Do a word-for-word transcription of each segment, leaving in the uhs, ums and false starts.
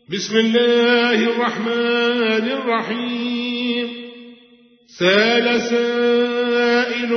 بسم الله الرحمن الرحيم سأل سائل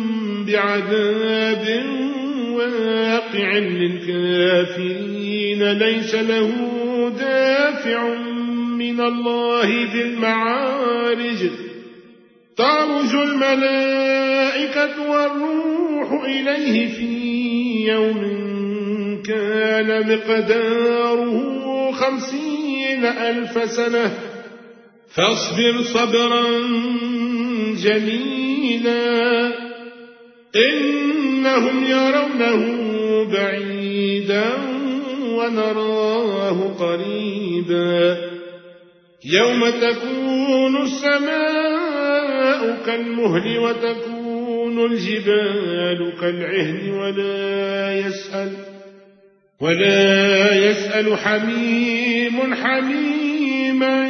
بعذاب واقع للكافرين ليس له دافع من الله ذي المعارج تعرج الملائكة والروح إليه في يوم كان مقداره خمسين ألف سنة فاصبر صبرا جميلا إنهم يرونه بعيدا ونراه قريبا يوم تكون السماء كالمهل وتكون الجبال كالعهن ولا يسأل ولا يسأل حميم حميما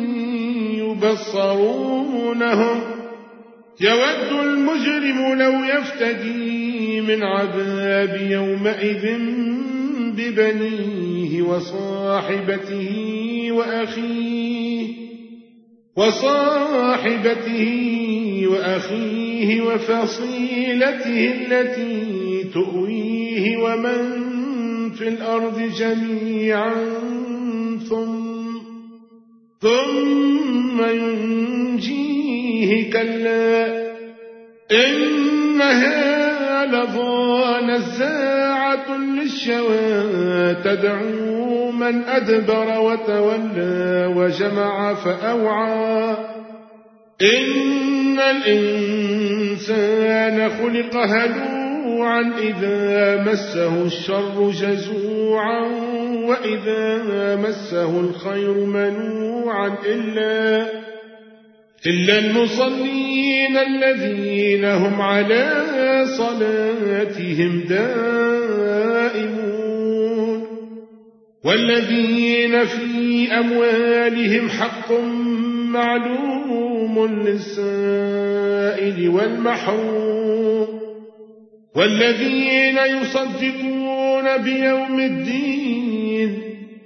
يبصرونهم يود المجرم لو يفتدي من عذاب يومئذ ببنيه وصاحبته وأخيه وصاحبته وأخيه وفصيلته التي تؤويه ومن في الأرض جميعا ثم, ثم ينجيه كلا إنها لظى نزاعة للشوى تدعو من أدبر وتولى وجمع فأوعى إن الإنسان خلق هلوعا إذا مسه الشر جزوعا وإذا مسه الخير منوعا إلا, إلا المصلين الذين هم على صلاتهم دائمون والذين في أموالهم حق معلوم للسائل والمحروم والذين يصدقون بيوم الدين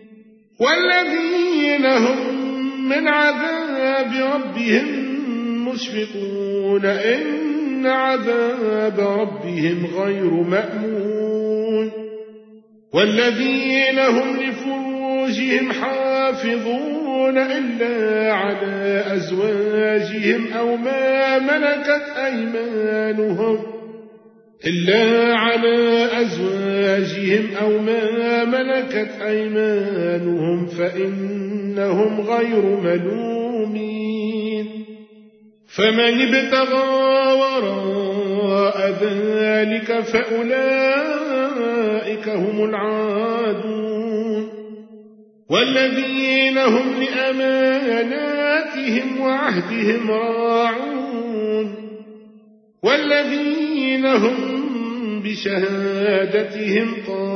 والذين هم من عذاب ربهم مشفقون إن عذاب ربهم غير مأمون والذين هم لفروجهم حافظون إلا على أزواجهم أو ما ملكت أيمانهم إلا على أزواجهم أو ما ملكت أيمانهم فإنهم غير ملومين فمن ابتغى وراء ذلك فأولئك هم العادون والذين هم لأماناتهم وعهدهم راعون والذين هم بشهادتهم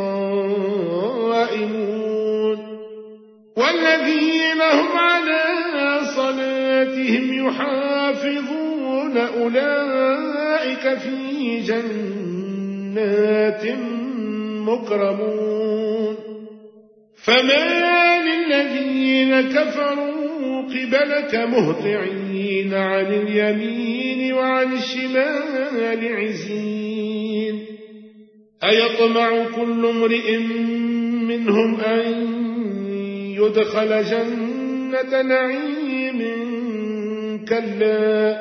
قائمون والذين هم على صلاتهم يحافظون أولئك في جنات مكرمون فما للذين كفروا قبلك مهطعين عن اليمين وعن الشمال عزين أيطمع كل امرئ منهم أن يدخل جنة نعيم كلا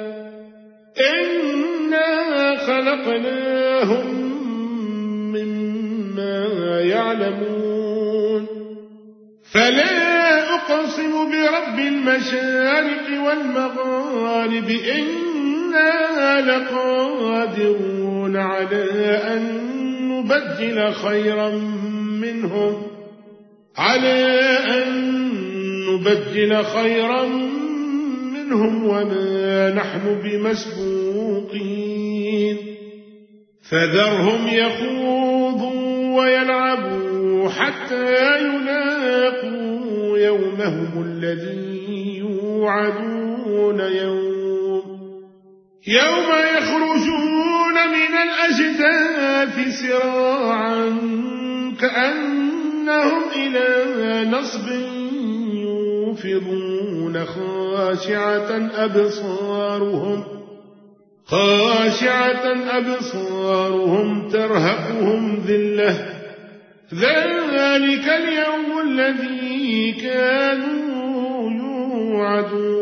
إنا خلقناهم مما يعلمون فلا أقسم برب المشارق والمغارب إنا لقادرون على أن نبدل خيرا منهم على أن نبدل خيرا منهم وما نحن بمسبوقين فذرهم يخوضوا ويلعبوا حتى يلاقوا يومهم الذي يوعدون يوم يوم يخرجون من الأجداث سراعا كأنهم إلى نصب ينفضون خاشعة أبصارهم خاشعة أبصارهم ترهقهم ذلة ذلك اليوم الذي كانوا يوعدون